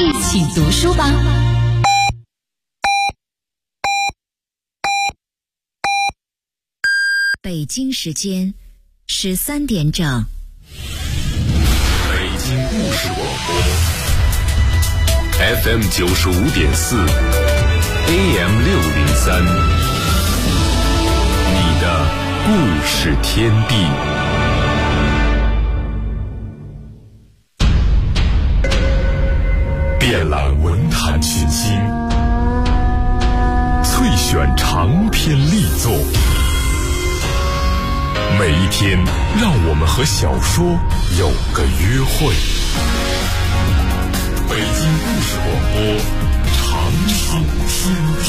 一起读书吧。 北京时间13点整。 北京故事广播 FM 95.4 AM 603，你的故事天地。遍览文坛群星，萃选长篇力作。每一天，让我们和小说有个约会。北京故事广播，长寿天地。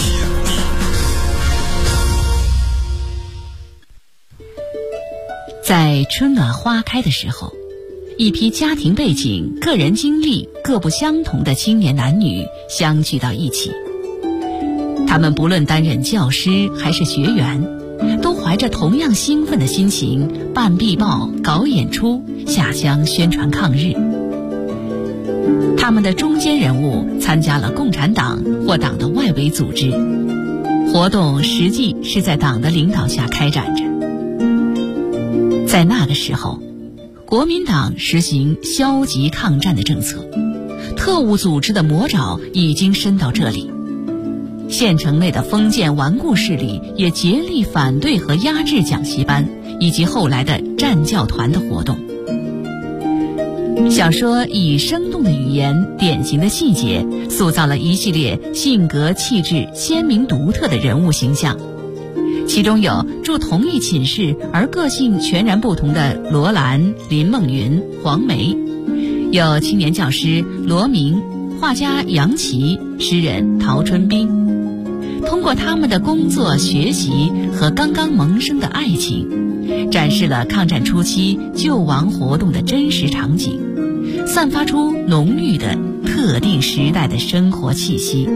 在春暖花开的时候，一批家庭背景、个人经历各不相同的青年男女相聚到一起。他们不论担任教师还是学员，都怀着同样兴奋的心情办壁报、搞演出、下乡宣传抗日。他们的中坚人物参加了共产党或党的外围组织，活动实际是在党的领导下开展着。在那个时候，国民党实行消极抗战的政策，特务组织的魔爪已经伸到这里。县城内的封建顽固势力也竭力反对和压制讲习班以及后来的战教团的活动。小说以生动的语言、典型的细节，塑造了一系列性格气质鲜明独特的人物形象。其中有住同一寝室而个性全然不同的罗兰、林梦云、黄梅，有青年教师罗明、画家杨琦、诗人陶春冰。通过他们的工作、学习和刚刚萌生的爱情，展示了抗战初期救亡活动的真实场景，散发出浓郁的特定时代的生活气息。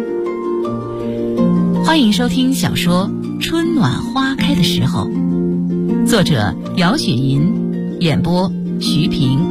欢迎收听小说《春暖花开的时候》，作者姚雪银，演播徐平。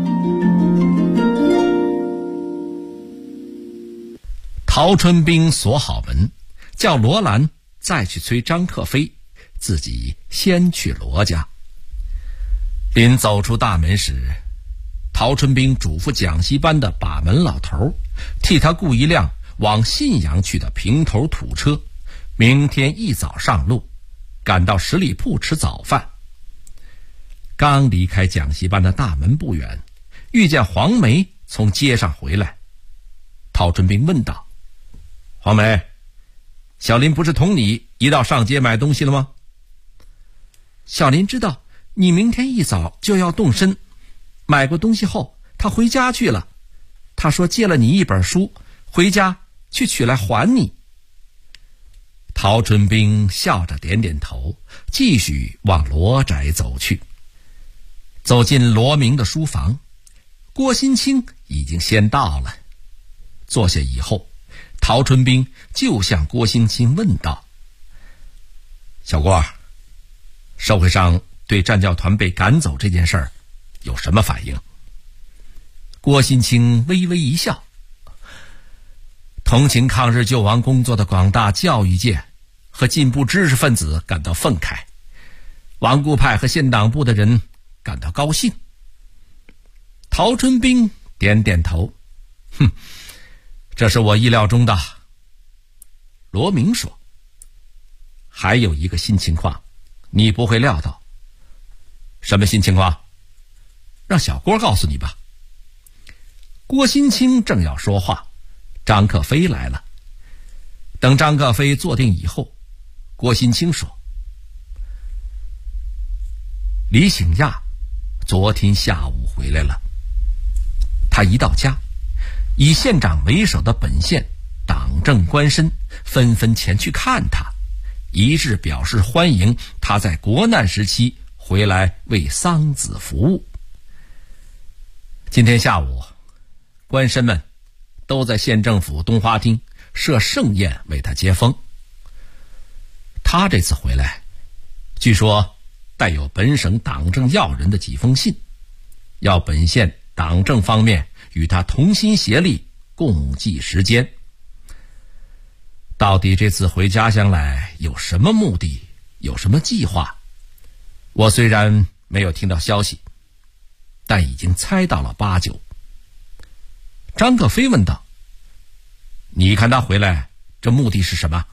陶春冰锁好门，叫罗兰再去催张克飞，自己先去罗家。临走出大门时，陶春冰嘱咐讲习班的把门老头替他雇一辆往信阳去的平头土车，明天一早上路，赶到十里铺吃早饭。刚离开讲习班的大门不远，遇见黄梅从街上回来。陶春冰问道：黄梅，小林不是同你一道上街买东西了吗？小林知道你明天一早就要动身，买过东西后他回家去了，他说借了你一本书，回家去取来还你。陶春冰笑着点点头，继续往罗宅走去。走进罗明的书房，郭新清已经先到了。坐下以后，陶春冰就向郭新清问道：小郭，社会上对战教团被赶走这件事儿有什么反应？郭新清微微一笑：同情抗日救亡工作的广大教育界和进步知识分子感到愤慨，顽固派和县党部的人感到高兴。陶春冰点点头：这是我意料中的。罗明说：还有一个新情况你不会料到。什么新情况？让小郭告诉你吧。郭新清正要说话，张克飞来了。等张克飞坐定以后，郭新清说：李醒亚昨天下午回来了。他一到家，以县长为首的本县党政官绅纷纷前去看他，一致表示欢迎他在国难时期回来为桑梓服务。今天下午，官绅们都在县政府东花厅设盛宴为他接风。他这次回来，据说带有本省党政要人的几封信，要本县党政方面与他同心协力， 共计时间。到底这次回家乡来有什么目的，有什么计划？我虽然没有听到消息，但已经猜到了8九。张克飞问道：你看他回来，这目的是什么？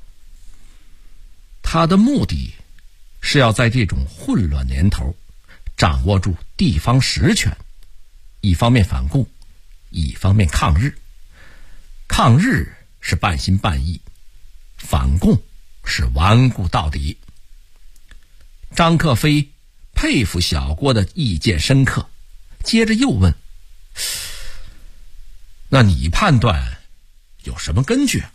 他的目的是要在这种混乱年头掌握住地方实权，一方面反共，一方面抗日。抗日是半心半意，反共是顽固到底。张克飞佩服小郭的意见深刻，接着又问：那你判断有什么根据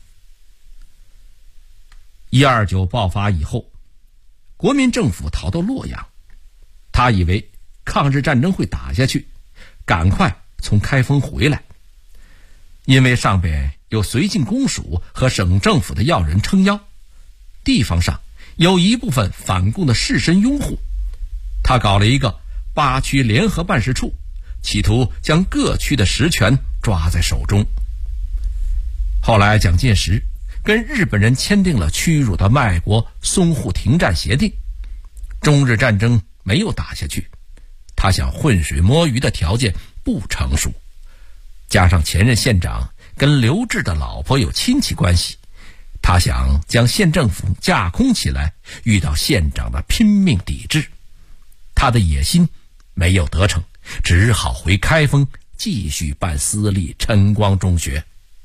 ？129爆发以后，国民政府逃到洛阳，他以为抗日战争会打下去，赶快从开封回来。因为上边有绥靖公署和省政府的要人撑腰，地方上有一部分反共的士绅拥护，他搞了一个8区联合办事处，企图将各区的实权抓在手中。后来蒋介石跟日本人签订了屈辱的卖国淞沪停战协定，中日战争没有打下去，他想浑水摸鱼的条件不成熟，加上前任县长跟刘志的老婆有亲戚关系，他想将县政府架空起来，遇到县长的拼命抵制。他的野心没有得逞，只好回开封继续办私立晨光中学。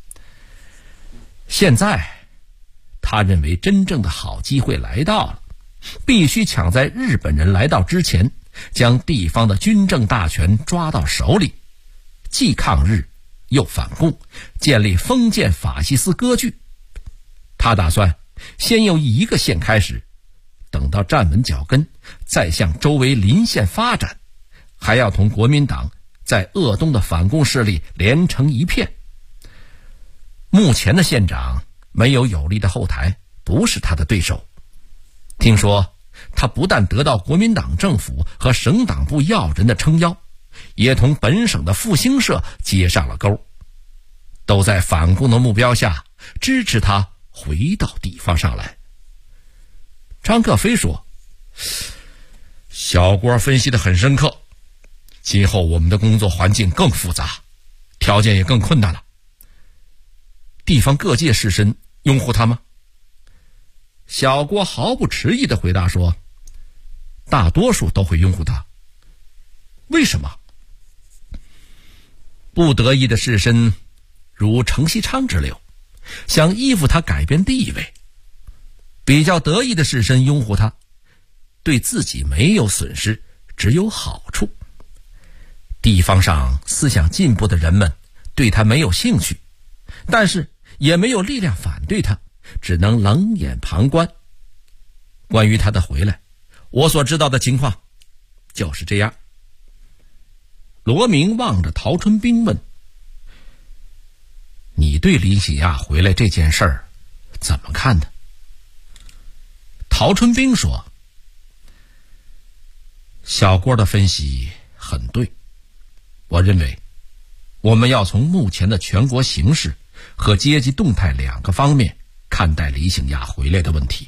现在他认为真正的好机会来到了，必须抢在日本人来到之前，将地方的军政大权抓到手里，既抗日又反共，建立封建法西斯割据。他打算先由一个县开始，等到站稳脚跟，再向周围邻县发展，还要同国民党在鄂东的反共势力连成一片。目前的县长没有有力的后台，不是他的对手。听说他不但得到国民党政府和省党部要人的撑腰，也同本省的复兴社接上了钩，都在反共的目标下支持他回到地方上来。张克飞说：小郭分析得很深刻，今后我们的工作环境更复杂，条件也更困难了。地方各界士绅拥护他吗？小郭毫不迟疑地回答说：大多数都会拥护他。为什么？不得意的士绅如程锡昌之流，想依附他改变地位；比较得意的士绅拥护他，对自己没有损失，只有好处。地方上思想进步的人们对他没有兴趣，但是也没有力量反对他，只能冷眼旁观。关于他的回来，我所知道的情况就是这样。罗明望着陶春兵问：你对李喜亚回来这件事儿怎么看呢？陶春兵说：小郭的分析很对，我认为我们要从目前的全国形势和阶级动态2个方面看待李醒亚回来的问题。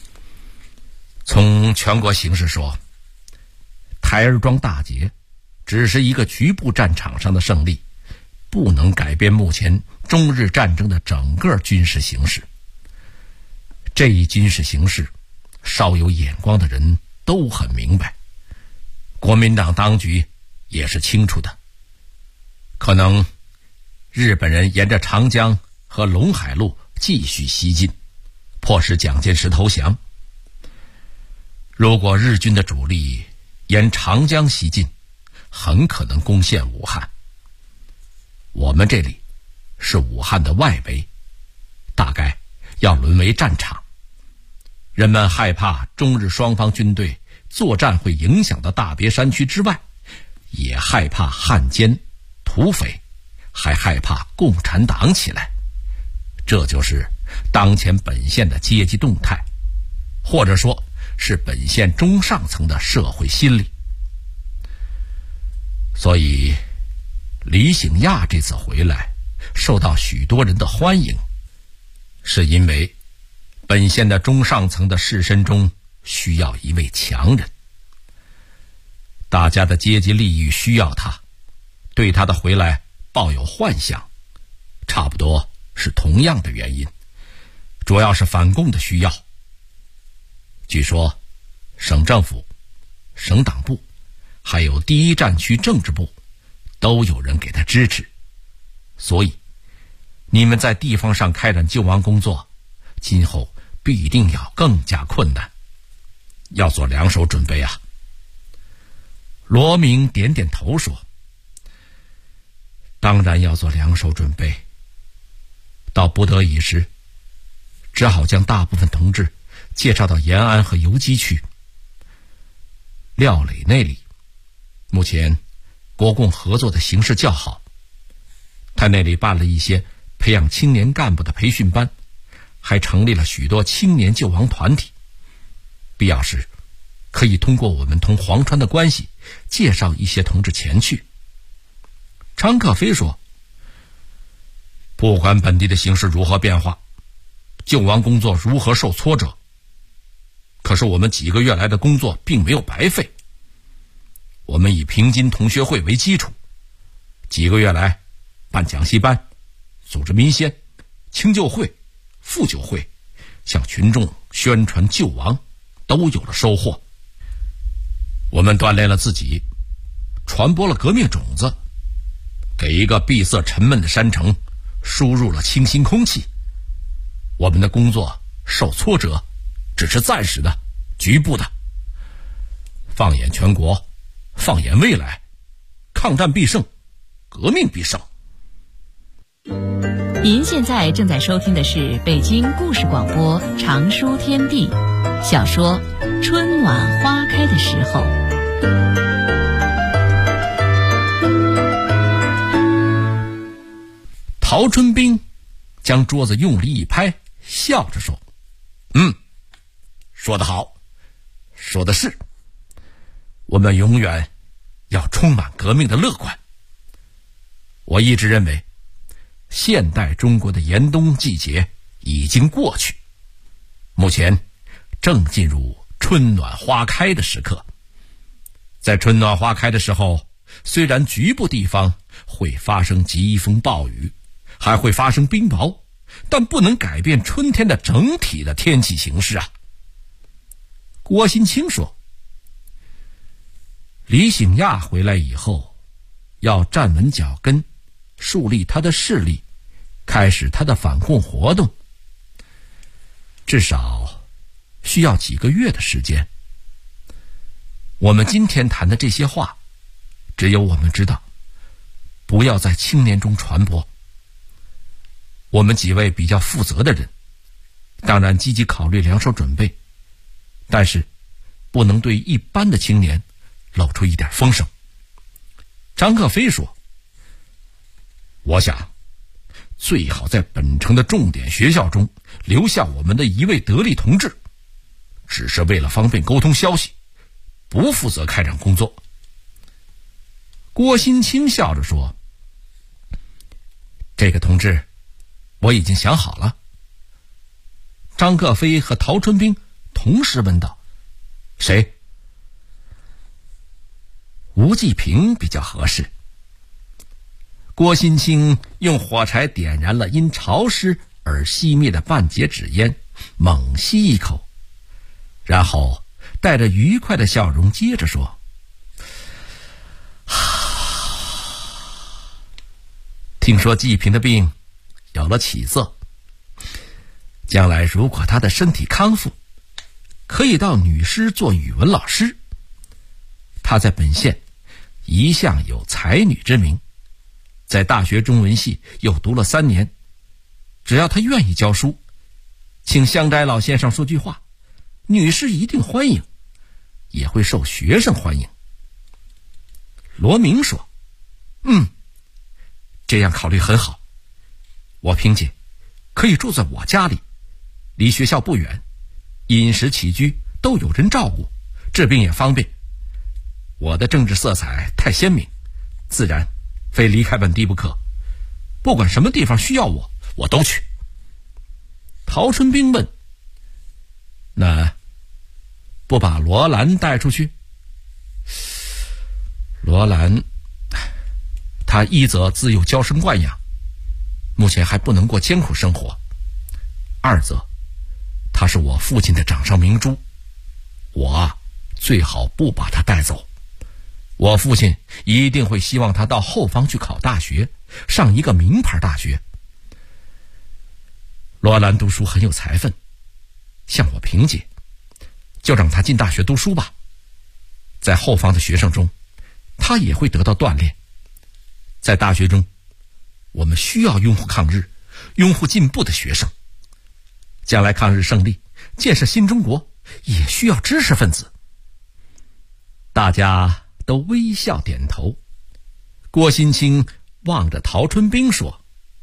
从全国形势说，台儿庄大捷只是一个局部战场上的胜利，不能改变目前中日战争的整个军事形势。这一军事形势，稍有眼光的人都很明白，国民党当局也是清楚的。可能日本人沿着长江和陇海路继续西进，迫使蒋介石投降。如果日军的主力沿长江西进，很可能攻陷武汉。我们这里是武汉的外围，大概要沦为战场。人们害怕中日双方军队作战会影响到大别山区之外，也害怕汉奸、土匪，还害怕共产党起来。这就是当前本县的阶级动态，或者说是本县中上层的社会心理。所以李醒亚这次回来， 受到许多人的欢迎，是因为本县的中上层的士绅中需要一位强人，大家的阶级利益需要他，对他的回来抱有幻想，差不多是同样的原因，主要是反共的需要。据说省政府、省党部还有第一战区政治部都有人给他支持，所以你们在地方上开展救亡工作，今后必定要更加困难，要做两手准备啊。罗明点点头说，当然要做两手准备，到不得已时只好将大部分同志介绍到延安和游击去。廖磊那里目前国共合作的形势较好，他那里办了一些培养青年干部的培训班，还成立了许多青年救亡团体，必要时可以通过我们同黄川的关系介绍一些同志前去。张克飞说，不管本地的形势如何变化，救亡工作如何受挫折，可是我们几个月来的工作并没有白费。我们以平津同学会为基础，几个月来办讲习班，组织民先、清救会、复救会，向群众宣传救亡，都有了收获。我们锻炼了自己，传播了革命种子，给一个闭塞沉闷的山城输入了清新空气。我们的工作受挫折只是暂时的、局部的。放眼全国，放眼未来，抗战必胜，革命必胜。 您现在正在收听的是北京故事广播长书天地小说《春暖花开的时候》。 陶春兵将桌子用力一拍，笑着说，说得好，说的是，我们永远要充满革命的乐观。我一直认为现代中国的严冬季节已经过去，目前正进入春暖花开的时刻。在春暖花开的时候，虽然局部地方会发生疾风暴雨，还会发生冰雹，但不能改变春天的整体的天气形势啊。郭新清说，李醒亚回来以后，要站稳脚跟，树立他的势力，开始他的反共活动，至少需要几个月的时间。我们今天谈的这些话，只有我们知道，不要在青年中传播。我们几位比较负责的人，当然积极考虑两手准备，但是不能对一般的青年露出一点风声。张克飞说，我想最好在本城的重点学校中留下我们的一位得力同志，只是为了方便沟通消息，不负责开展工作。郭新清笑着说，这个同志我已经想好了。张克飞和陶春兵同时问道，谁？吴继平比较合适。郭新清用火柴点燃了因潮湿而熄灭的半截纸烟，猛吸一口，然后带着愉快的笑容接着说，听说继平的病有了起色，将来如果他的身体康复，可以到女师做语文老师。他在本县一向有才女之名，在大学中文系又读了3年，只要他愿意教书，请香斋老先生说句话，女师一定欢迎，也会受学生欢迎。罗明说，这样考虑很好，我萍姐可以住在我家里，离学校不远，饮食起居都有人照顾，治病也方便。我的政治色彩太鲜明，自然非离开本地不可。 不管什么地方需要我，我都去。陶春兵问：那不把罗兰带出去？罗兰他一则自幼娇生惯养，目前还不能过艰苦生活，二则他是我父亲的掌上明珠，我最好不把他带走。我父亲一定会希望他到后方去考大学，上一个名牌大学。罗兰读书很有才分，向我凭借，就让他进大学读书吧。在后方的学生中，他也会得到锻炼。在大学中，我们需要拥护抗日、拥护进步的学生。将来抗日胜利，建设新中国，也需要知识分子。大家都微笑点头。郭新清望着陶春兵说：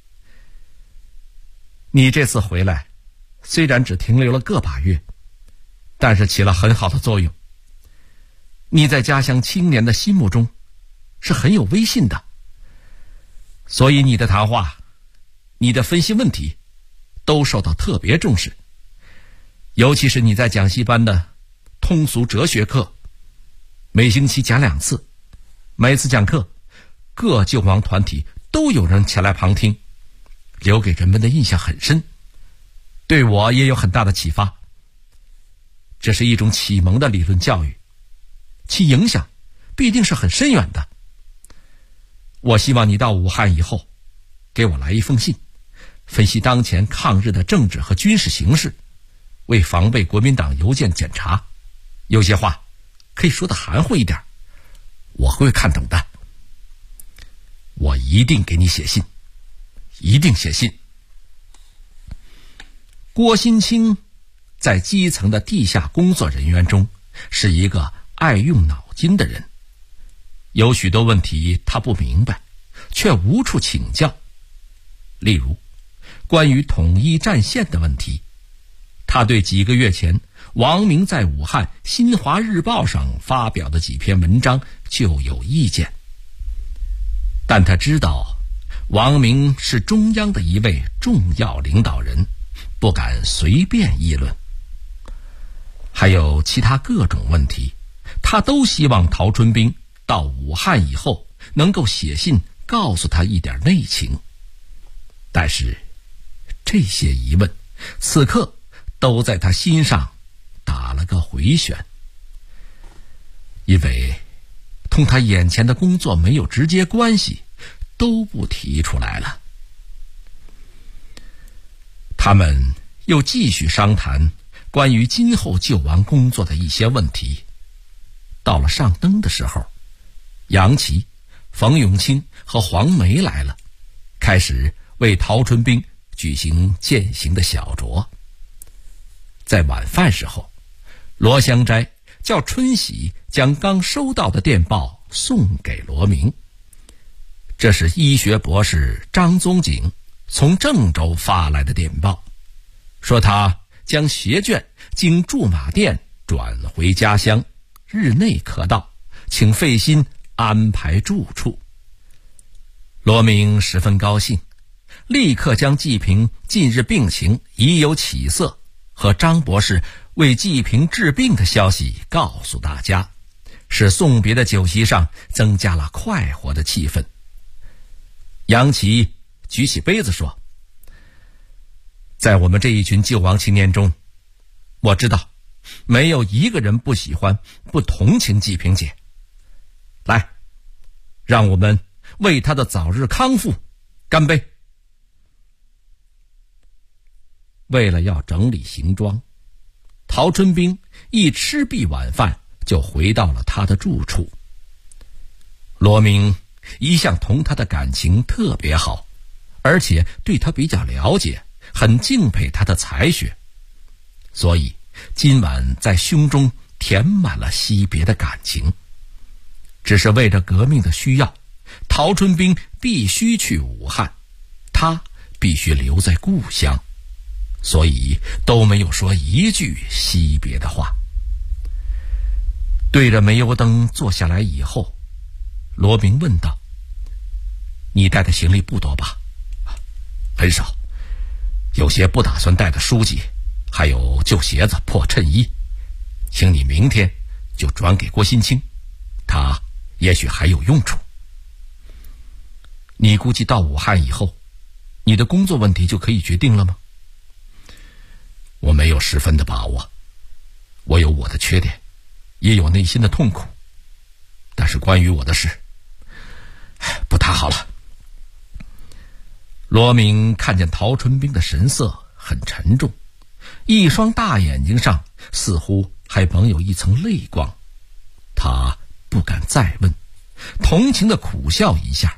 你这次回来，虽然只停留了个把月，但是起了很好的作用。你在家乡青年的心目中是很有威信的，所以你的谈话、你的分析问题都受到特别重视。尤其是你在讲习班的通俗哲学课，每星期讲2次，每次讲课，各救亡团体都有人前来旁听，留给人们的印象很深，对我也有很大的启发。这是一种启蒙的理论教育，其影响必定是很深远的。我希望你到武汉以后，给我来一封信，分析当前抗日的政治和军事形势，为防备国民党邮件检查，有些话可以说得含糊一点，我会看懂的。我一定给你写信，一定写信。郭新清在基层的地下工作人员中是一个爱用脑筋的人，有许多问题他不明白，却无处请教。例如关于统一战线的问题，他对几个月前王明在武汉《新华日报》上发表的几篇文章就有意见，但他知道王明是中央的一位重要领导人，不敢随便议论。还有其他各种问题，他都希望陶春兵到武汉以后能够写信告诉他一点内情。但是这些疑问此刻都在他心上打了个回旋，因为同他眼前的工作没有直接关系，都不提出来了。他们又继续商谈关于今后救亡工作的一些问题。到了上灯的时候，杨琦、冯永清和黄梅来了，开始为陶春兵举行践行的小酌。在晚饭时候，罗香斋叫春喜将刚收到的电报送给罗明。这是医学博士张宗景从郑州发来的电报，说他将学卷经驻马店转回家乡，日内可到，请费心安排住处。罗明十分高兴，立刻将季平近日病情已有起色和张博士为季平治病的消息告诉大家，使送别的酒席上增加了快活的气氛。杨琦举起杯子说：在我们这一群救亡青年中，我知道没有一个人不喜欢不同情季平姐。来，让我们为她的早日康复干杯。为了要整理行装，陶春兵一吃毕晚饭就回到了他的住处。罗明一向同他的感情特别好，而且对他比较了解，很敬佩他的才学，所以今晚在胸中填满了惜别的感情。只是为着革命的需要，陶春兵必须去武汉，他必须留在故乡，所以都没有说一句惜别的话。对着煤油灯坐下来以后，罗明问道：你带的行李不多吧？ 很少，有些不打算带的书籍，还有旧鞋子、破衬衣，请你明天就转给郭新清，他也许还有用处。你估计到武汉以后，你的工作问题就可以决定了吗？我没有十分的把握，我有我的缺点，也有内心的痛苦，但是关于我的事，不太好了。罗明看见陶春冰的神色很沉重，一双大眼睛上似乎还蒙有一层泪光，他不敢再问，同情的苦笑一下。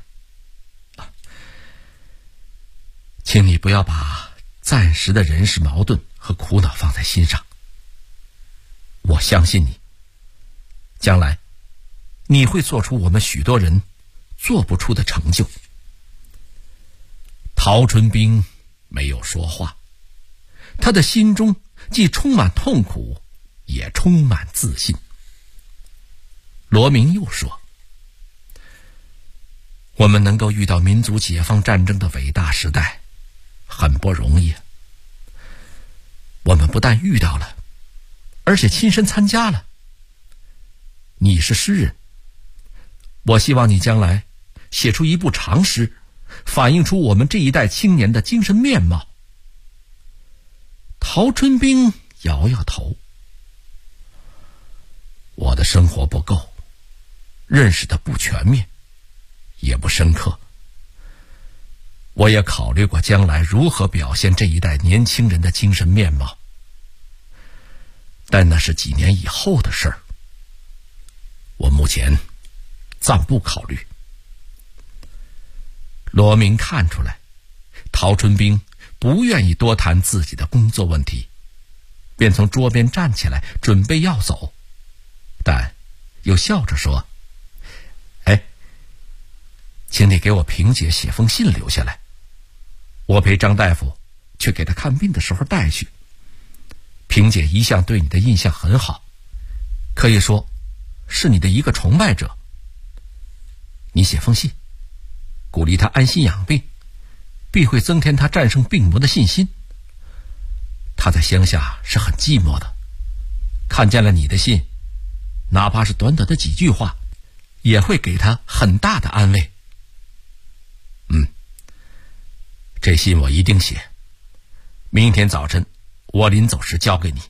请你不要把暂时的人事矛盾和苦恼放在心上，我相信你，将来你会做出我们许多人做不出的成就。陶春冰没有说话，他的心中既充满痛苦，也充满自信。罗明又说，我们能够遇到民族解放战争的伟大时代很不容易，我们不但遇到了，而且亲身参加了。你是诗人，我希望你将来写出一部长诗，反映出我们这一代青年的精神面貌。陶春冰摇摇头，我的生活不够，认识的不全面，也不深刻。我也考虑过将来如何表现这一代年轻人的精神面貌，但那是几年以后的事儿，我目前暂不考虑。罗明看出来陶春冰不愿意多谈自己的工作问题，便从桌边站起来准备要走，但又笑着说，请你给我萍姐写封信留下来，我陪张大夫去给他看病的时候带去。萍姐一向对你的印象很好，可以说是你的一个崇拜者。你写封信鼓励他安心养病，必会增添他战胜病魔的信心。他在乡下是很寂寞的，看见了你的信，哪怕是短短的几句话，也会给他很大的安慰。这信我一定写，明天早晨我临走时交给你。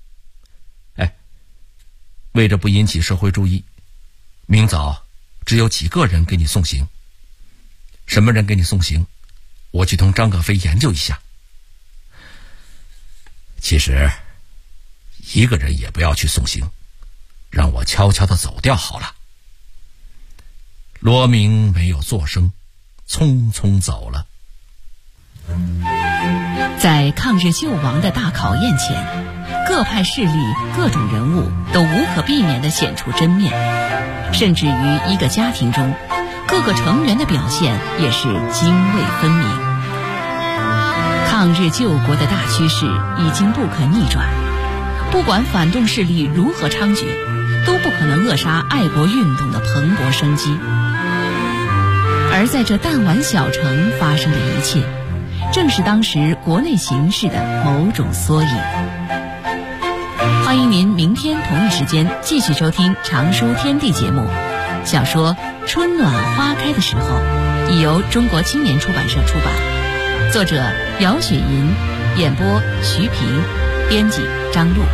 为着不引起社会注意，明早只有几个人给你送行。什么人给你送行，我去同张可飞研究一下。其实一个人也不要去送行，让我悄悄地走掉好了。罗明没有作声，匆匆走了。 在抗日救亡的大考验前，各派势力、各种人物都无可避免地显出真面，甚至于一个家庭中，各个成员的表现也是泾渭分明。抗日救国的大趋势已经不可逆转，不管反动势力如何猖獗，都不可能扼杀爱国运动的蓬勃生机。而在这弹丸小城发生的一切，正是当时国内形势的某种缩影。欢迎您明天同一时间继续收听《常书天地》节目。小说《春暖花开的时候》已由中国青年出版社出版，作者姚雪银，演播徐平，编辑张璐。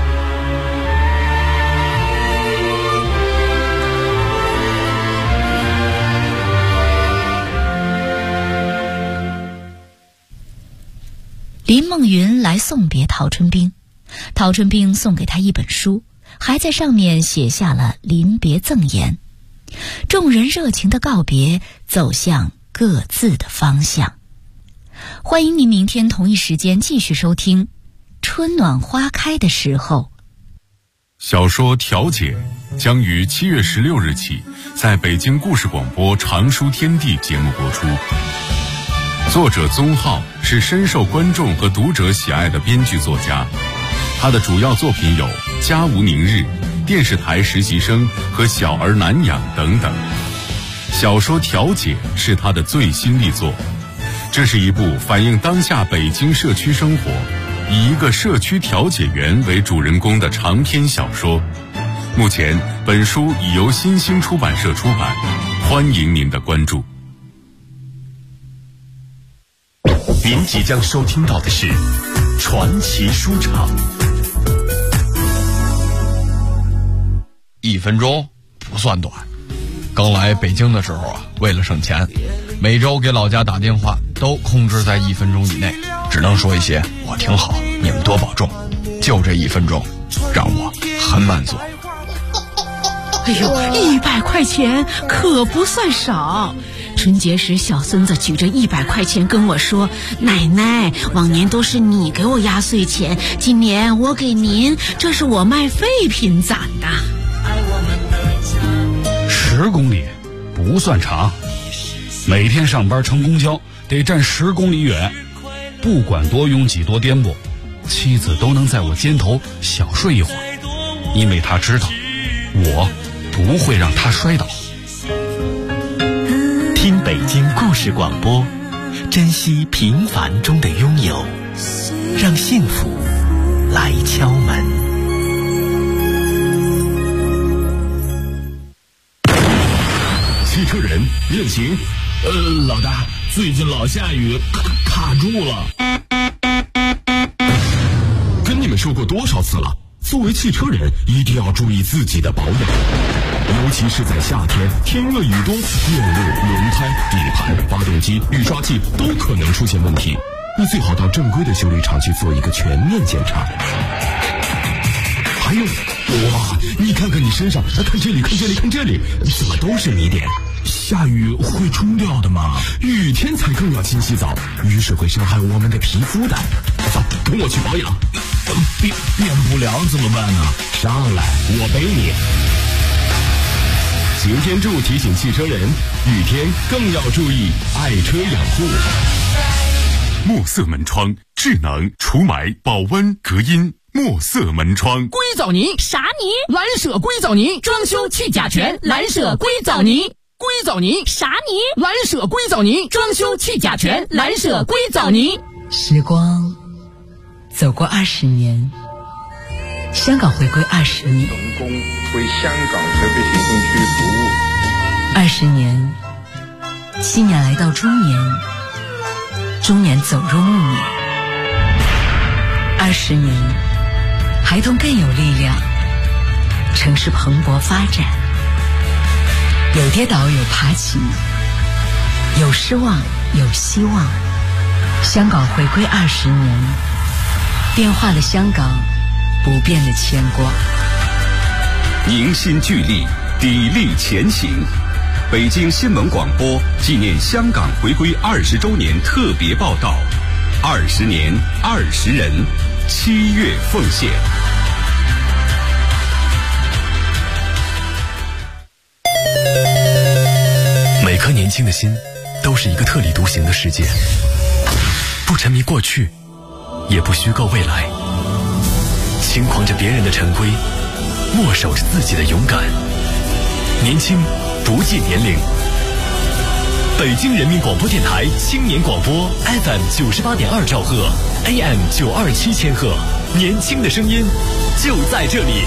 林梦云来送别陶春冰，陶春冰送给他一本书，还在上面写下了临别赠言。众人热情的告别，走向各自的方向。欢迎您明天同一时间继续收听《春暖花开的时候》。 小说《调解》将于7月16日起在北京故事广播《常书天地》节目播出。作者宗浩是深受观众和读者喜爱的编剧作家，他的主要作品有《家无宁日》、电视台实习生和小儿难养等等。小说《调解》是他的最新力作， 这是一部反映当下北京社区生活，以一个社区调解员为主人公的长篇小说。目前本书已由新兴出版社出版，欢迎您的关注。 您即将收听到的是传奇书场。 1分钟不算短。刚来北京的时候啊，为了省钱，每周给老家打电话都控制在1分钟以内，只能说一些我挺好，你们多保重。就这1分钟，让我很满足。 哎呦，100块钱可不算少。春节时，小孙子举着100块钱跟我说：“奶奶，往年都是你给我压岁钱，今年我给您，这是我卖废品攒的。 ”10公里不算长，每天上班乘公交得站10公里远，不管多拥挤多颠簸，妻子都能在我肩头小睡一会儿，因为她知道我不会让她摔倒。 听北京故事广播，珍惜平凡中的拥有，让幸福来敲门。 汽车人热情。老大，最近老下雨，卡住了。跟你们说过多少次了，作为汽车人一定要注意自己的保养，尤其是在夏天，天热雨多，电路、轮胎、底盘、发动机、雨刷器都可能出现问题。你最好到正规的修理厂去做一个全面检查。还有，哇，你看看你身上，看这里，看这里，看这里，怎么都是泥点？下雨会冲掉的吗？雨天才更要勤洗澡，雨水会伤害我们的皮肤的。走，跟我去保养。变不了怎么办呢？上来，我背你。擎天柱提醒汽车人，雨天更要注意爱车养护。 墨色门窗，智能除霾、保温、隔音。墨色门窗， 硅藻泥啥泥？蓝舍硅藻泥，装修去甲醛。蓝舍硅藻泥，硅藻泥啥泥？蓝舍硅藻泥，装修去甲醛。蓝舍硅藻泥。 时光走过20年，香港回归20年， 成功为香港特别行政区服务 20年，青年来到中年，中年走入暮年，20年，孩童更有力量，城市蓬勃发展，有跌倒有爬起，有失望有希望。香港回归20年，变化的香港，不变的牵挂。 凝心聚力，砥砺前行。北京新闻广播纪念香港回归20周年特别报道：20年20人，7月奉献。 每颗年轻的心都是一个特立独行的世界，不沉迷过去，也不虚构未来，轻狂着别人的陈规，默守着自己的勇敢。年轻不计年龄。北京人民广播电台青年广播 FM 98.2兆赫 AM 927千赫，年轻的声音就在这里。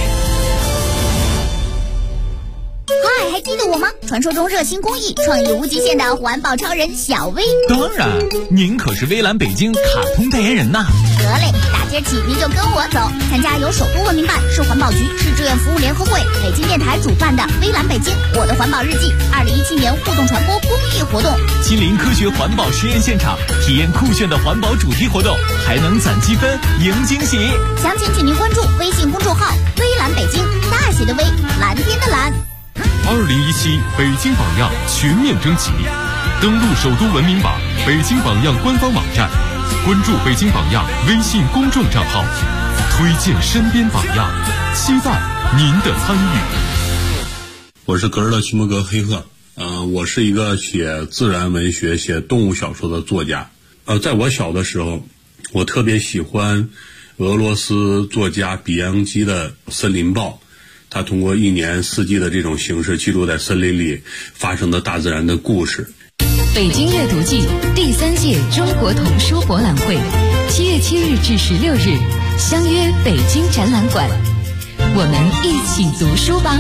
嗨，还记得我吗？传说中热心公益、创意无极限的环保超人小薇。 当然，您可是微蓝北京卡通代言人呐。 得嘞，大今儿起您就跟我走，参加由首都文明办、市环保局、市志愿服务联合会、北京电台主办的微蓝北京我的环保日记2017年互动传播公益活动， 亲临科学环保实验现场，体验酷炫的环保主题活动，还能攒积分赢惊喜。 详情请您关注微信公众号微蓝北京，大写的微，蓝天的蓝。 2017北京榜样全面征集，登录首都文明榜、北京榜样官方网站，关注北京榜样微信公众账号，推荐身边榜样，期待您的参与。 我是格尔勒徐摩格黑赫，我是一个写自然文学、写动物小说的作家。在我小的时候，我特别喜欢俄罗斯作家比昂基的《森林报》。他通过1年4季的这种形式，记录在森林里发生的大自然的故事。 北京阅读季第3届中国童书博览会7月7日至16日，相约北京展览馆，我们一起读书吧。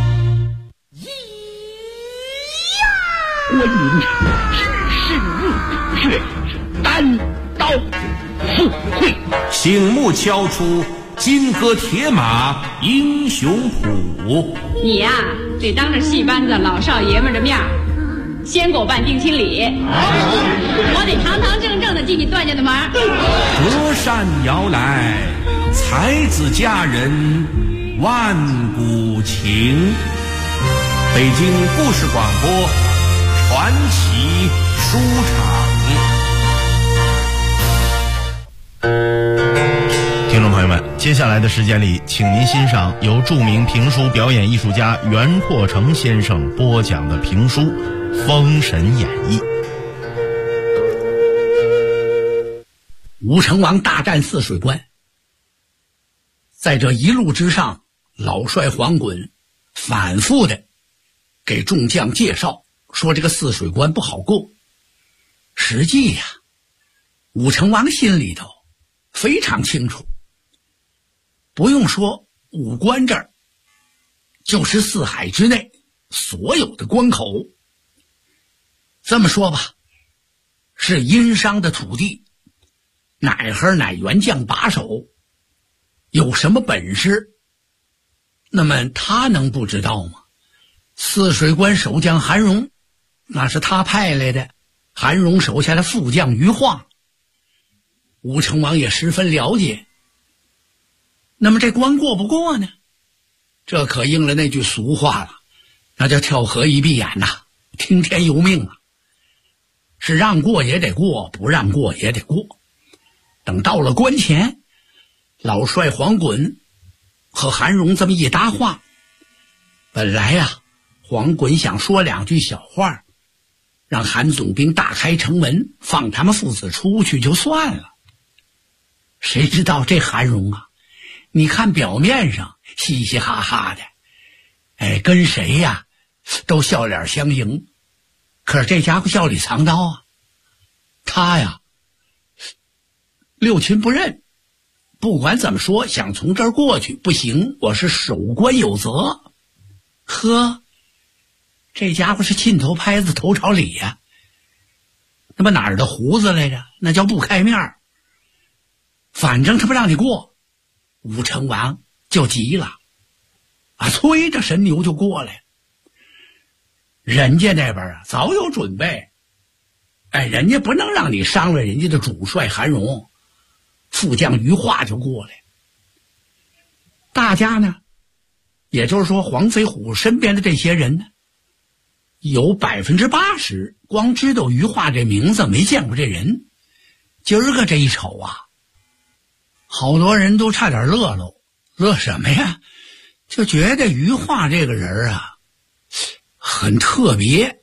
观音只是却单刀赴会， 醒目敲出金戈铁马英雄谱。 你呀，得当着戏班子老少爷们的面先给我办定亲礼，我得堂堂正正的进你段家的门。 隔山摇来，才子佳人万古情。北京故事广播传奇书场。 听众朋友们，接下来的时间里，请您欣赏由著名评书表演艺术家袁阔成先生播讲的评书《封神演义》。 吴成王大战泗水关，在这一路之上，老帅黄衮反复的给众将介绍说这个泗水关不好过。实际呀，武成王心里头非常清楚，不用说武关这儿，就是四海之内所有的关口。这么说吧，是殷商的土地，哪和哪员将把守，有什么本事，那么他能不知道吗？泗水关守将韩荣，那是他派来的，韩荣手下的副将于化，吴成王也十分了解。那么这关过不过呢？这可应了那句俗话了，那叫跳河一闭眼呐，听天由命啊。是让过也得过，不让过也得过。等到了关前，老帅黄衮和韩荣这么一搭话，本来呀，黄衮想说两句小话，让韩总兵大开城门，放他们父子出去就算了。谁知道这韩荣啊，你看表面上嘻嘻哈哈的，跟谁呀都笑脸相迎，可是这家伙笑里藏刀啊，他呀六亲不认，不管怎么说想从这儿过去不行，我是守关有责。呵，这家伙是沁头拍子头朝里呀，那么哪儿的胡子来着，那叫不开面儿。反正他不让你过，武成王就急了啊，催着神牛就过来。人家那边啊早有准备，人家不能让你伤了人家的主帅韩荣，副将于化就过来。大家呢，也就是说黄飞虎身边的这些人呢，有80%光知道于化这名字，没见过这人。今儿个这一瞅啊，好多人都差点乐喽。乐什么呀？就觉得于化这个人啊很特别，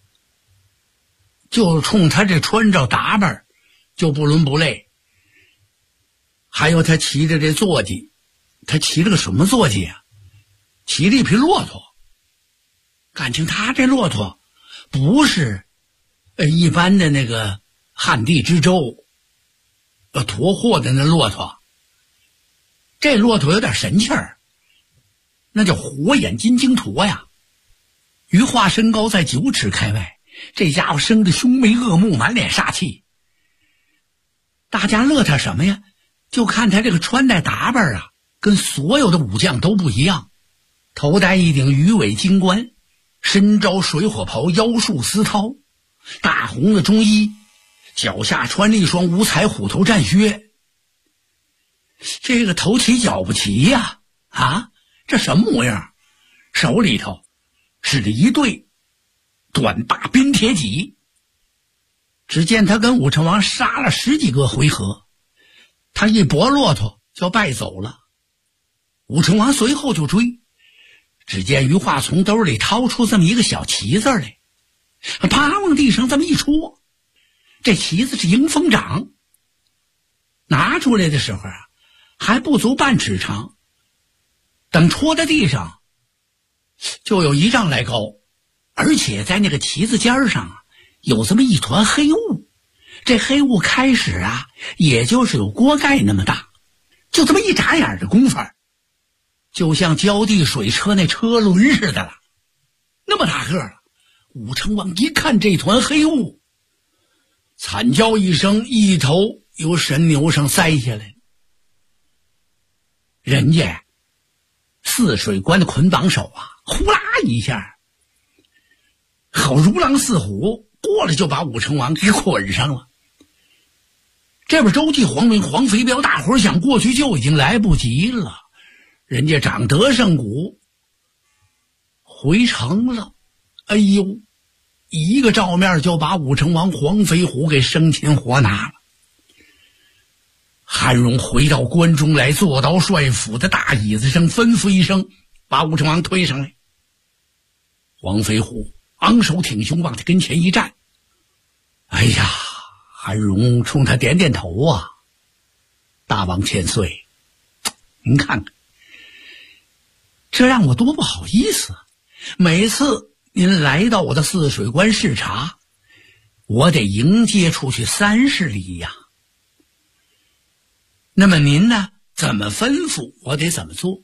就冲他这穿着打扮就不伦不类。还有他骑着这坐骑，他骑了个什么坐骑啊？骑了一匹骆驼。感情他这骆驼不是一般的那个旱地之舟驮货的那骆驼，这骆驼有点神气儿，那叫火眼金睛驼呀。于化身高在9尺开外，这家伙生得凶眉恶目，满脸煞气。大家乐他什么呀？就看他这个穿戴打扮啊，跟所有的武将都不一样。头戴一顶鱼尾金冠，身着水火袍，腰束丝绦，大红的中衣，脚下穿了一双五彩虎头战靴。这个头齐脚不齐呀，这什么模样？手里头使着一对短大冰铁戟。只见他跟武成王杀了10几个回合，他一搏骆驼就败走了。武成王随后就追，只见于化从兜里掏出这么一个小旗子来，啪往地上这么一戳，这旗子是迎风掌，拿出来的时候啊还不足半尺长，等戳在地上就有1丈来高，而且在那个旗子尖上啊有这么一团黑雾，这黑雾开始啊，也就是有锅盖那么大，就这么一眨眼的功夫，就像浇地水车那车轮似的了，那么大个了。武成王一看这团黑雾，惨叫一声，一头由神牛上栽下来。人家泗水关的捆绑手啊，呼啦一下，好如狼似虎，过来就把武成王给捆上了。这边周记、黄明、黄飞彪大伙想过去就已经来不及了，人家长德胜谷回城了。哎呦，一个照面就把武成王黄飞虎给生擒活拿了。韩荣回到关中来，坐到帅府的大椅子上，吩咐一声，把武成王推上来。黄飞虎昂首挺胸往他跟前一站，哎呀，韩荣冲他点点头啊，大王千岁，您看看，这让我多不好意思。每次您来到我的泗水关视察，我得迎接出去30里呀。那么您呢，怎么吩咐我得怎么做？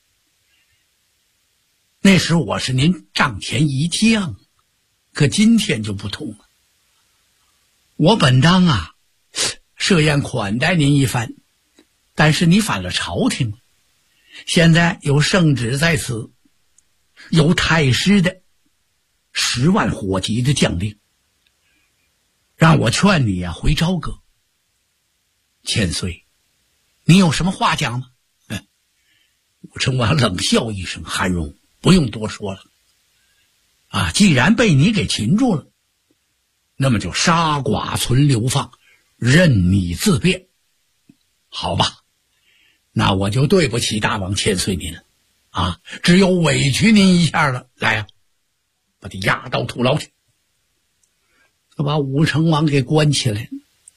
那时我是您帐前一将，可今天就不同了。我本当啊设宴款待您一番，但是你反了朝廷了。现在有圣旨在此，有太师的10万火急的将令，让我劝你啊回朝歌。千岁，你有什么话讲吗？武成王冷笑一声，韩荣，不用多说了啊，既然被你给擒住了，那么就杀剐存流放，任你自便。好吧，那我就对不起大王千岁您了啊，只有委屈您一下了。来呀，把他押到土牢去。他把武成王给关起来了。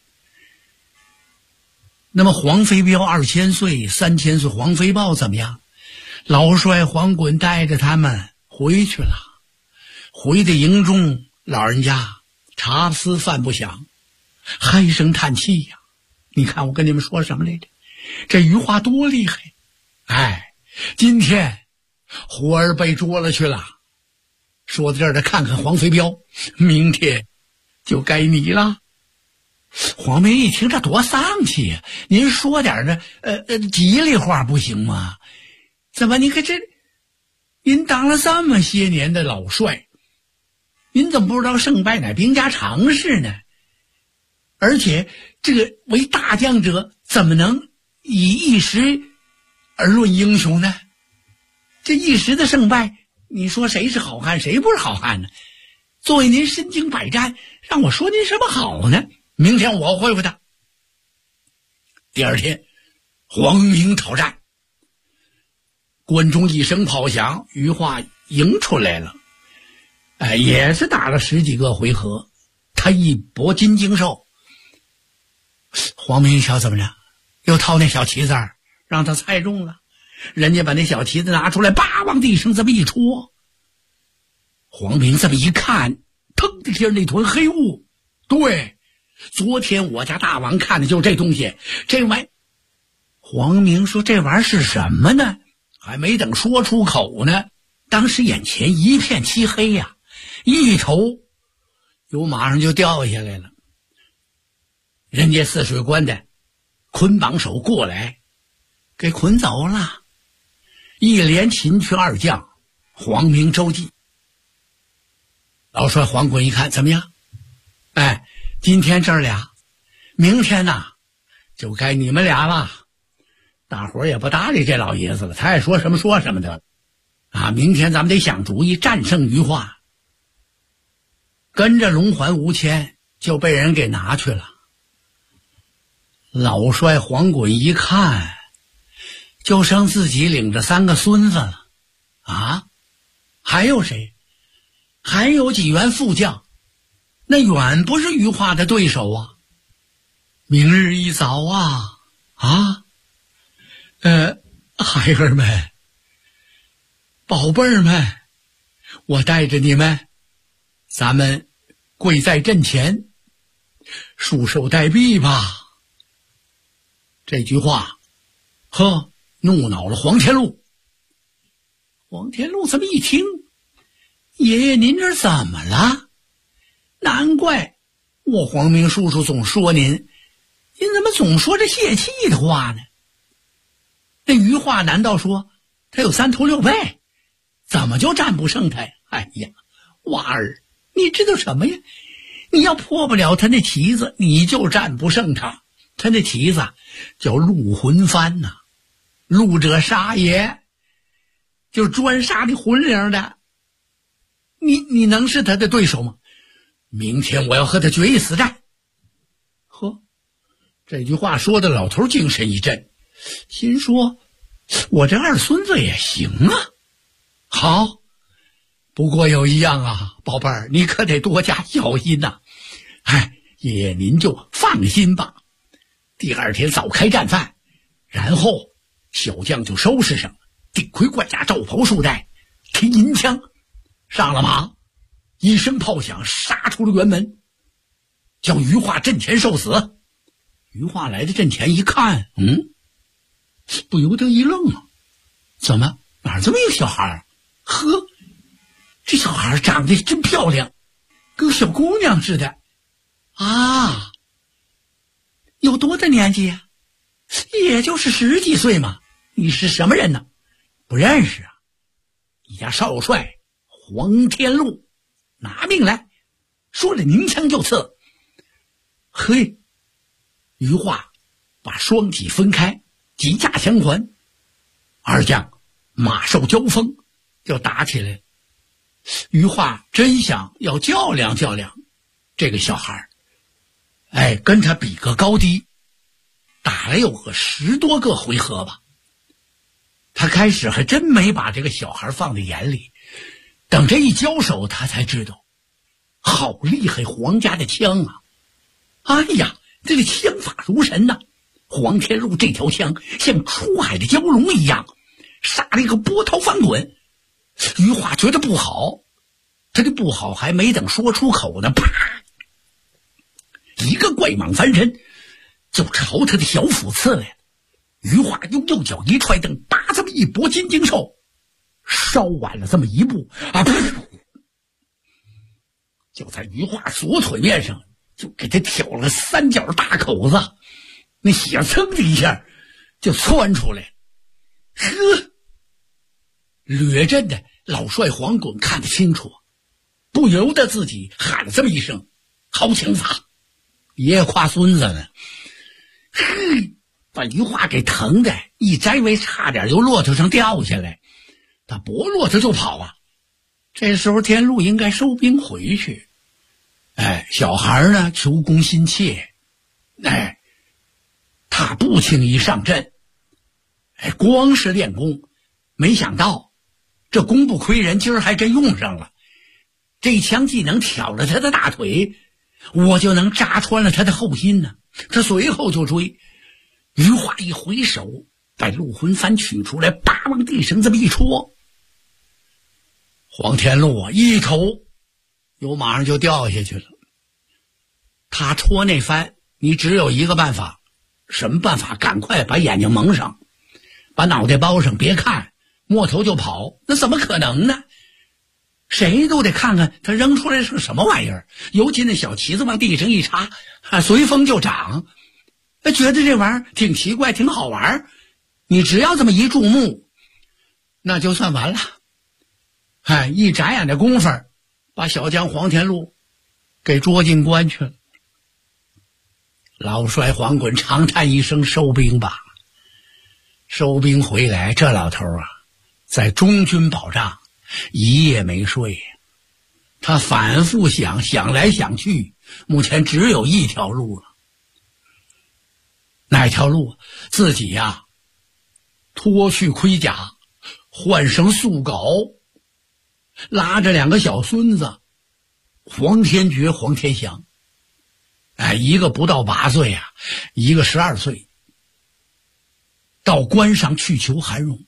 那么黄飞彪2000岁、3000岁黄飞豹怎么样？老帅黄衮带着他们回去了。回到营中，老人家茶不思饭不想，唉声叹气呀。你看我跟你们说什么来着？这余话多厉害！哎，今天胡儿被捉了去了。说到这儿的看看黄飞彪，明天就该你了。黄明一听这多丧气呀！您说点吉利话不行吗？怎么你可这，您当了这么些年的老帅，您怎么不知道胜败乃兵家常事呢？而且这个为大将者，怎么能以一时而论英雄呢？这一时的胜败，你说谁是好汉，谁不是好汉呢？作为您身经百战，让我说您什么好呢？明天我会他。第二天，黄明讨战，关中一声炮响，余化迎出来了。也是打了10几个回合，他一搏金睛兽。黄明一瞧怎么着，又掏那小旗子让他猜中了。人家把那小旗子拿出来，叭往地上这么一戳。黄明这么一看，腾的天那团黑雾，对，昨天我家大王看的就是这东西。这玩意，黄明说这玩意儿是什么呢？还没等说出口呢，当时眼前一片漆黑呀，一头由马上就掉下来了。人家泗水关的捆绑手过来给捆走了，一连擒去2将，黄明、周记。老帅黄衮一看怎么样？今天这俩，明天呐就该你们俩了。大伙儿也不搭理这老爷子了，他爱说什么说什么的啊！明天咱们得想主意战胜余化。跟着龙环吴谦就被人给拿去了。老帅黄衮一看，就剩自己领着3个孙子了啊！还有谁？还有几员副将，那远不是余化的对手啊！明日一早孩儿们、宝贝儿们，我带着你们，咱们跪在阵前，束手待毙吧。这句话怒恼了黄天禄。黄天禄这么一听，爷爷您这怎么了？难怪我黄明叔叔总说您怎么总说这泄气的话呢？那余化难道说他有3头6臂，怎么就战不胜他呀？哎呀，娃儿，你知道什么呀？你要破不了他那旗子，你就战不胜他。他那旗子叫戮魂幡呐，戮者杀也，就是专杀那魂灵的。你能是他的对手吗？明天我要和他决一死战。这句话说的老头精神一振，心说我这二孙子也行啊。好，不过有一样啊，宝贝儿，你可得多加小心呐。爷爷您就放心吧。第2天早开战饭，然后小将就收拾上了，顶盔贯甲，罩袍束带，提银枪，上了马，一声炮响，杀出了辕门，将余化阵前受死。余化来到阵前一看，不由得一愣啊，怎么哪儿这么一个小孩？这小孩长得真漂亮，跟小姑娘似的啊。有多大年纪呀？也就是10几岁嘛。你是什么人呢？不认识啊。你家少帅黄天禄，拿命来！说着拧枪就刺。余化把双体分开，几架相还，二将马兽交锋，就打起来了。余化真想要较量较量这个小孩，跟他比个高低。打了有个10多个回合吧。他开始还真没把这个小孩放在眼里，等这一交手，他才知道好厉害皇家的枪啊！哎呀，这个枪法如神呐！黄天禄这条枪像出海的蛟龙一样，杀了一个波涛翻滚。余化觉得不好，他的不好还没等说出口呢，啪！一个怪蟒翻身，就朝他的小腹刺来了。余化用右脚一踹蹬，打这么一搏金睛兽，稍晚了这么一步啊！就在余化左腿面上就给他挑了3角大口子，那血噌的一下就窜出来。掠阵的老帅黄滚看得清楚，不由得自己喊了这么一声：好枪法！爷夸孙子呢。把余化给疼的一摘围，差点由骆驼上掉下来。他拨骆驼就跑啊。这时候天禄应该收兵回去。小孩呢求功心切，他不轻易上阵。光是练功，没想到这功不亏人，今儿还真用上了。这枪技能挑了他的大腿，我就能扎穿了他的后心呢。他随后就追。余化一回手，把戮魂幡取出来，叭往地上这么一戳。黄天禄一头又马上就掉下去了。他戳那幡，你只有一个办法。什么办法？赶快把眼睛蒙上，把脑袋包上，别看，摸头就跑。那怎么可能呢？谁都得看看他扔出来是什么玩意儿，尤其那小旗子往地上一插，随风就长。觉得这玩意儿挺奇怪，挺好玩，你只要这么一注目，那就算完了。一眨眼的功夫，把小将黄天禄给捉进关去了。老帅黄滚长叹一声：收兵吧。收兵回来，这老头啊，在中军保障一夜没睡。他反复想来想去，目前只有一条路了。哪条路？自己呀，脱去盔甲，换上素镐，拉着2个小孙子，黄天觉、黄天祥，一个不到8岁啊，一个12岁，到关上去求韩荣，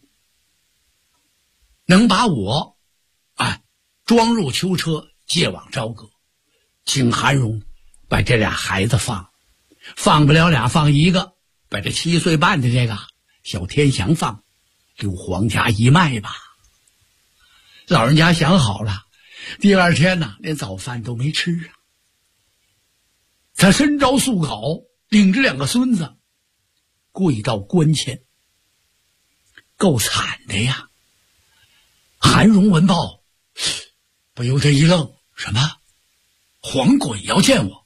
能把我装入囚车，借往朝歌， 请韩荣把这俩孩子放不了俩，放一个，把这7岁半的这个小天祥放，留皇家一脉吧。老人家想好了，第二天呢，连早饭都没吃啊。他身着素稿，领着2个孙子跪到棺前，够惨的呀。韩荣闻报，不由得一愣，什么？黄鬼要见我？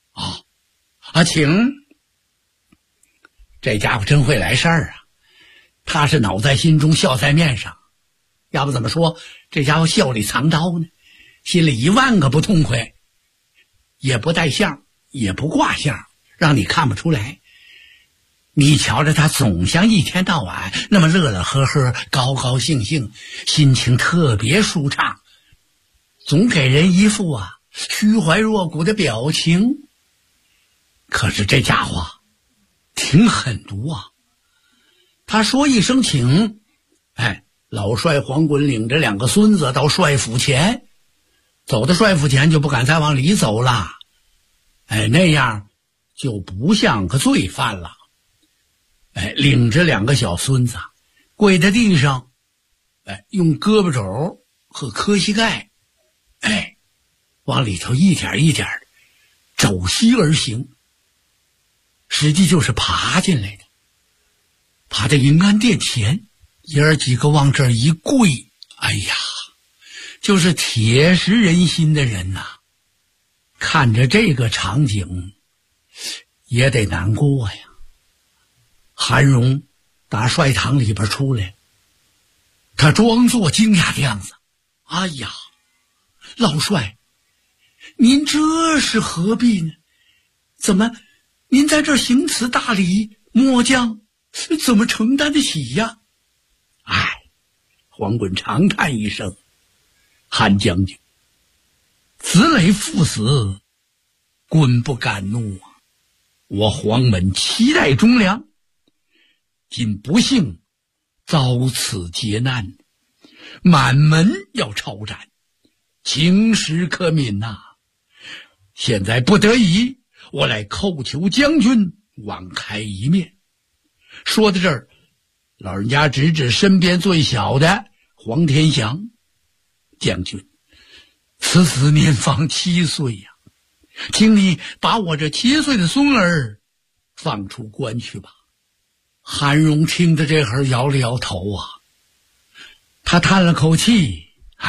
请。这家伙真会来事儿啊！他是恼在心中，笑在面上。要不怎么说这家伙笑里藏刀呢？心里10000个不痛快，也不带相，也不挂相，让你看不出来。你瞧着他总像一天到晚那么乐乐呵呵，高高兴兴，心情特别舒畅，总给人一副虚怀若谷的表情。可是这家伙挺狠毒啊！他说一声请，老帅黄滚领着2个孙子到帅府前，走到帅府前就不敢再往里走了，那样就不像个罪犯了。领着2个小孙子跪在地上，用胳膊肘和磕膝盖，往里头一点一点走膝而行，实际就是爬进来的。爬到银安殿前，爷儿几个往这儿一跪，哎呀，就是铁石人心的人呐，看着这个场景也得难过呀。韩荣打帅堂里边出来，他装作惊讶的样子，哎呀，老帅，您这是何必呢？怎么您在这儿行此大礼，末将怎么承担得起呀？黄滚长叹一声，韩将军，子累父死，滚不敢怒啊！我黄门7代忠良，今不幸遭此劫难，满门要抄斩，情史可悯呐！现在不得已，我来叩求将军网开一面。说到这儿，老人家指指身边最小的黄天祥，将军，此子年方7岁呀，请你把我这7岁的孙儿放出关去吧。韩荣听着这会儿摇了摇头啊，他叹了口气，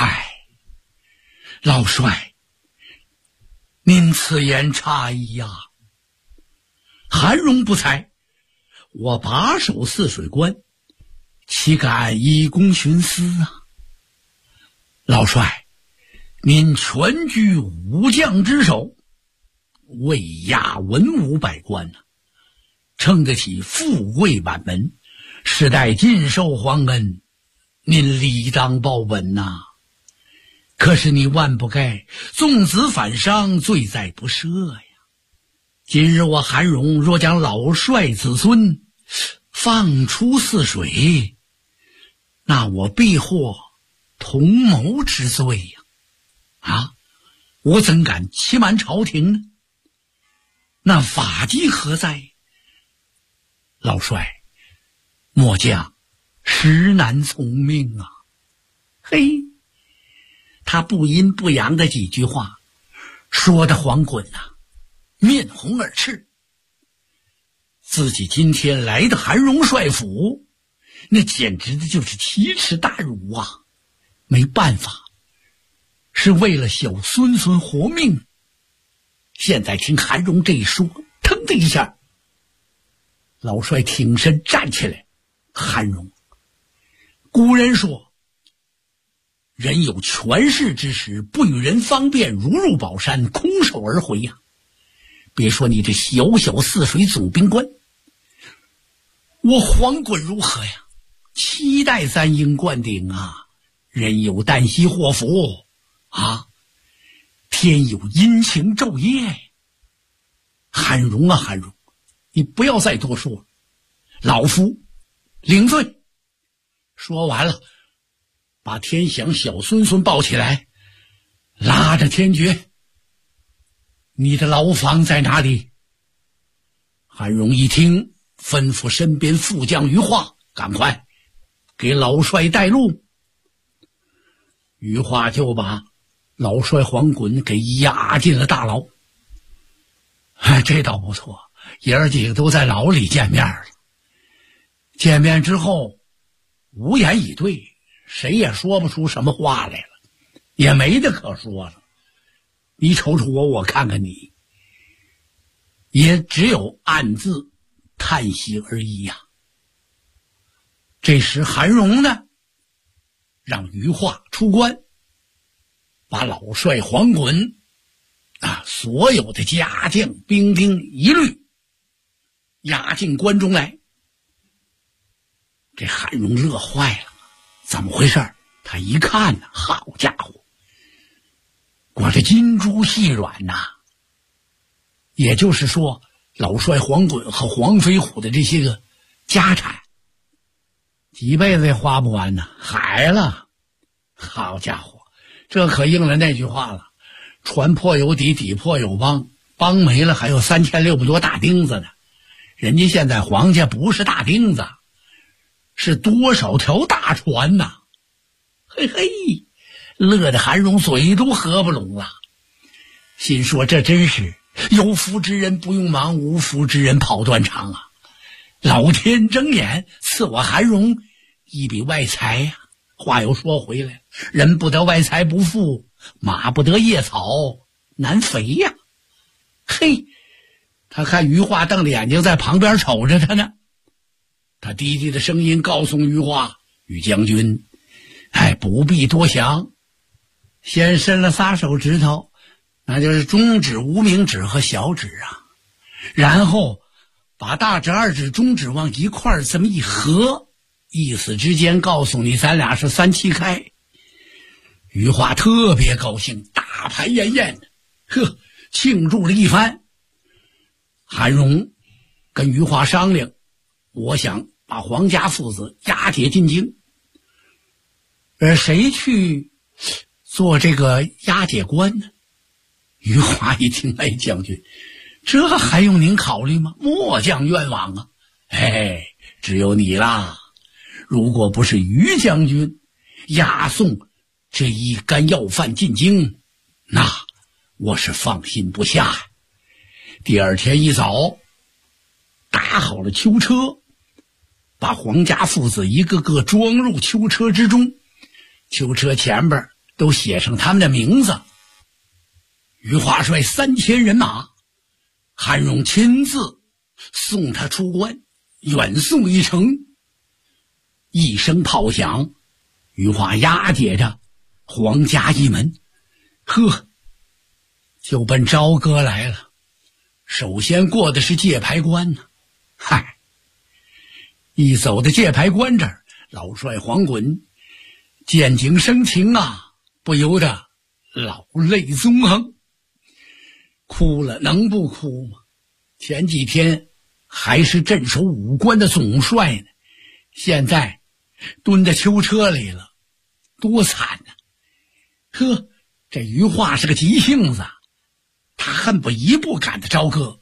老帅，您此言差矣呀。韩荣不才，我把守泗水关，岂敢以公徇私啊？老帅，您全居武将之首，威压文武百官称得起富贵满门，世代尽受皇恩，您理当报本呐。可是你万不该纵子反伤，罪在不赦呀。今日我韩荣若将老帅子孙放出泗水，那我必获同谋之罪呀！我怎敢欺瞒朝廷呢？那法纪何在？老帅，末将实难从命啊！嘿，他不阴不阳的几句话，说的黄滚面红耳赤。自己今天来的韩荣帅府，那简直的就是奇耻大辱啊！没办法，是为了小孙孙活命。现在听韩荣这一说，腾的一下，老帅挺身站起来。韩荣，古人说，人有权势之时，不与人方便，如入宝山，空手而回呀。别说你这小小泗水总兵官，我黄滚如何呀？7代3英灌顶啊，人有旦夕祸福啊，天有阴晴昼夜。韩荣啊韩荣，你不要再多说了，老夫领罪。说完了，把天祥小孙孙抱起来，拉着天爵你的牢房在哪里？韩荣一听，吩咐身边副将于化，赶快给老帅带路。于化就把老帅黄衮给押进了大牢。这倒不错，爷儿几个都在牢里见面了。见面之后无言以对，谁也说不出什么话来了，也没得可说了。你瞅瞅我，我看看你，也只有暗自叹息而已呀。这时韩荣呢，让于化出关，把老帅黄衮所有的家将兵丁一律押进关中来。这韩荣乐坏了，怎么回事？他一看呢，好家伙，我这金珠细软呐！也就是说，老帅黄衮和黄飞虎的这些个家产，几辈子也花不完呢，海了。好家伙，这可应了那句话了，船破有底，底破有帮，帮没了还有3600多大钉子呢。人家现在皇家不是大钉子，是多少条大船呐！嘿嘿，乐得韩荣嘴都合不拢了，心说这真是有福之人不用忙，无福之人跑断肠啊！老天睁眼赐我韩荣一笔外财呀！话又说回来，人不得外财不富，马不得夜草难肥呀！嘿，他看于化瞪着眼睛在旁边瞅着他呢，他低低的声音告诉于化：“于将军，不必多想，先伸了仨手指头，那就是中指、无名指和小指啊，然后把大指、二指、中指往一块儿这么一合，意思之间告诉你咱俩是3七开。”于化特别高兴，大排宴宴的，庆祝了一番。韩荣跟于化商量，我想把黄家父子押解进京，谁去做这个押解官呢？于化一听，将军，这还用您考虑吗？末将愿往啊！只有你啦。如果不是于将军押送这一干要犯进京，那我是放心不下。第二天一早，打好了囚车，把黄家父子一个个装入囚车之中，囚车前边都写上他们的名字。于化率3000人马，韩荣亲自送他出关，远送一程。一声炮响，于化押解着黄家一门，就奔朝歌来了。首先过的是界牌关呢，一走到界牌关这儿，老帅黄衮见景生情啊，不由得老泪纵横，哭了能不哭吗？前几天还是镇守5关的总帅呢，现在蹲在囚车里了，多惨呢！这于化是个急性子，他恨不一步赶到朝歌，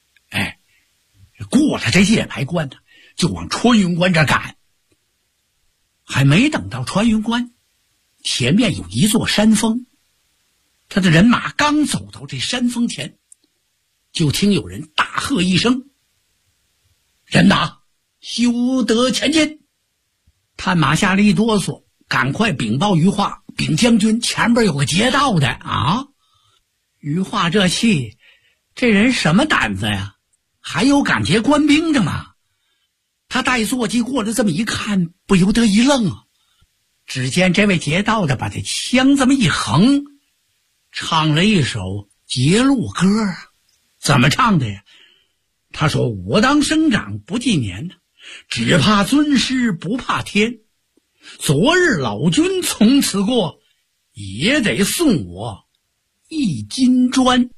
过了这界牌关呢，就往穿云关这赶。还没等到穿云关，前面有一座山峰，他的人马刚走到这山峰前，就听有人大喝一声：“人哪，休得前进！”探马下了一哆嗦，赶快禀报于化：“禀将军，前边有个劫道的啊！”于化这气，这人什么胆子呀？还有敢劫官兵的吗？他带坐骑过来，这么一看，不由得一愣啊！只见这位劫道的把这枪这么一横，唱了一首劫路歌。怎么唱的呀？他说：“我当生长不计年，只怕尊师不怕天。昨日老君从此过，也得送我一金砖。”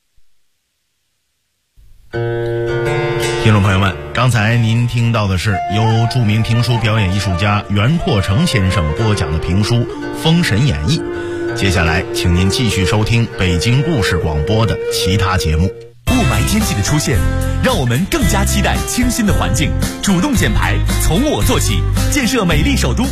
听众朋友们，刚才您听到的是由著名评书表演艺术家袁阔成先生播讲的评书《封神演义》。 接下来，请您继续收听北京故事广播的其他节目。 雾霾天气的出现，让我们更加期待清新的环境，主动减排，从我做起，建设美丽首都。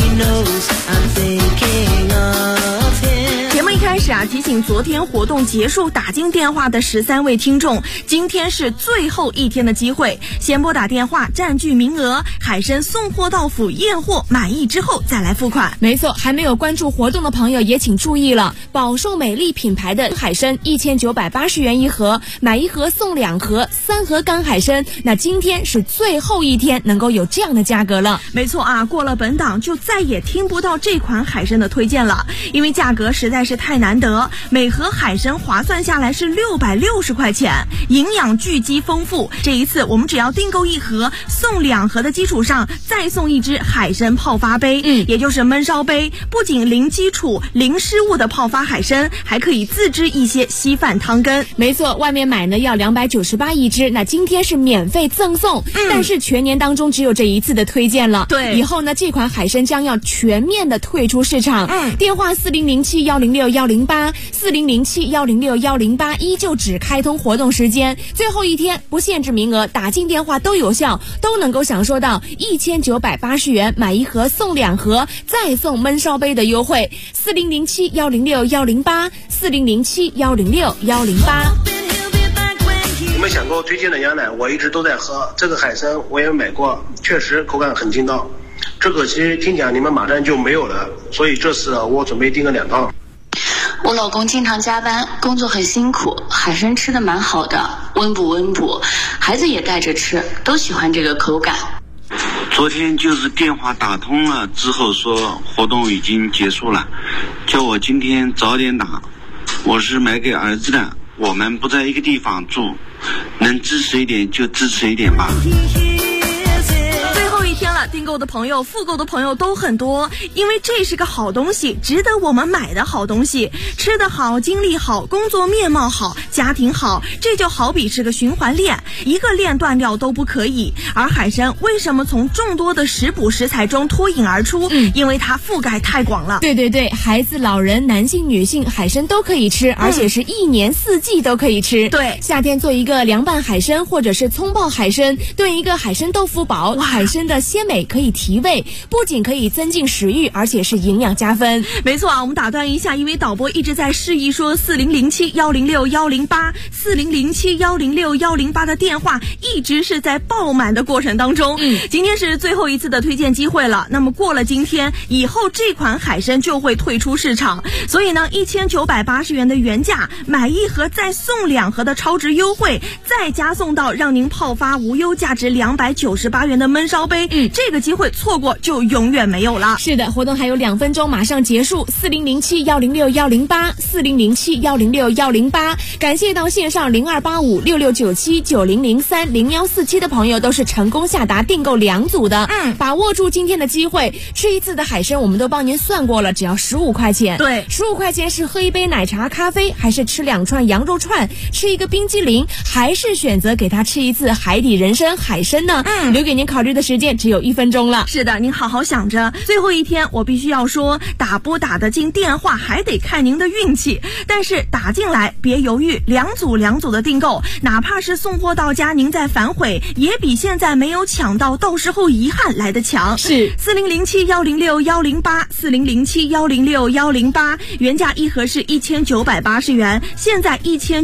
节目一开始提醒昨天活动结束打进电话的13位听众，今天是最后一天的机会，先拨打电话占据名额，海参送货到府验货，满意之后再来付款。 没错，还没有关注活动的朋友也请注意了，宝寿美丽品牌的海参1980元一盒，买一盒送2盒，3盒干海参。那今天是最后一天能够有这样的价格了。 没错过了本档就再也听不到这款海参的推荐了，因为价格实在是太难得，每盒海参划算下来是660块钱，营养巨积丰富。这一次我们只要订购1盒送2盒的基础上，再送1只海参泡发杯，也就是焖烧杯，不仅零基础零失误的泡发海参，还可以自制一些稀饭汤羹。 没错，外面买呢要298一只，那今天是免费赠送，但是全年当中只有这一次的推荐了。 对， 以后呢这款海参将要全面的退出市场。电话4007106108 4007106108依旧只开通活动时间，最后一天不限制名额，打进电话都有效，都能够享受到1980元买1盒送2盒再送焖烧杯的优惠。4007106108 4007106108。 你们想给我推荐的羊奶我一直都在喝，这个海参我也买过，确实口感很劲道，只可惜听讲你们马上就没有了，所以这次我准备订个2套。 我老公经常加班，工作很辛苦，海参吃的蛮好的，温补，孩子也带着吃，都喜欢这个口感。 昨天就是电话打通了之后说活动已经结束了，叫我今天早点打。我是买给儿子的，我们不在一个地方住，能支持一点就支持一点吧。 一天了，订购的朋友复购的朋友都很多，因为这是个好东西，值得我们买的好东西，吃得好，精力好，工作面貌好，家庭好，这就好比是个循环链，一个链断掉都不可以。而海参为什么从众多的食补食材中脱颖而出？因为它覆盖太广了。 对，孩子、老人、男性、女性，海参都可以吃，而且是1年4季都可以吃。 对， 夏天做一个凉拌海参，或者是葱爆海参，炖一个海参豆腐煲，海参的鲜美可以提味，不仅可以增进食欲，而且是营养加分。 没错我们打断一下，因为导播一直在示意说4007106108 4007106108的电话一直是在爆满的过程当中。今天是最后一次的推荐机会了，那么过了今天以后，这款海参就会退出市场，所以呢1980元的原价，买1盒再送2盒的超值优惠，再加送到让您泡发无忧价值298元的焖烧杯，这个机会错过就永远没有了。 是的，活动还有2分钟马上结束。4007106108 4007106108。感谢到线上0285669790030147的朋友都是成功下达订购2组的。把握住今天的机会，吃一次的海参我们都帮您算过了，只要15块钱。 对 ，15块钱是喝一杯奶茶咖啡，还是吃2串羊肉串，吃一个冰激凌，还是选择给他吃一次海底人参海参呢？留给您考虑的时间只有1分钟了。 是的，您好好想着。最后一天我必须要说，打不打得进电话还得看您的运气，但是打进来别犹豫，2组的订购，哪怕是送货到家您再反悔，也比现在没有抢到到时候遗憾来得强。 是 4007106108 4007106108，原价1盒是1980元，现在1900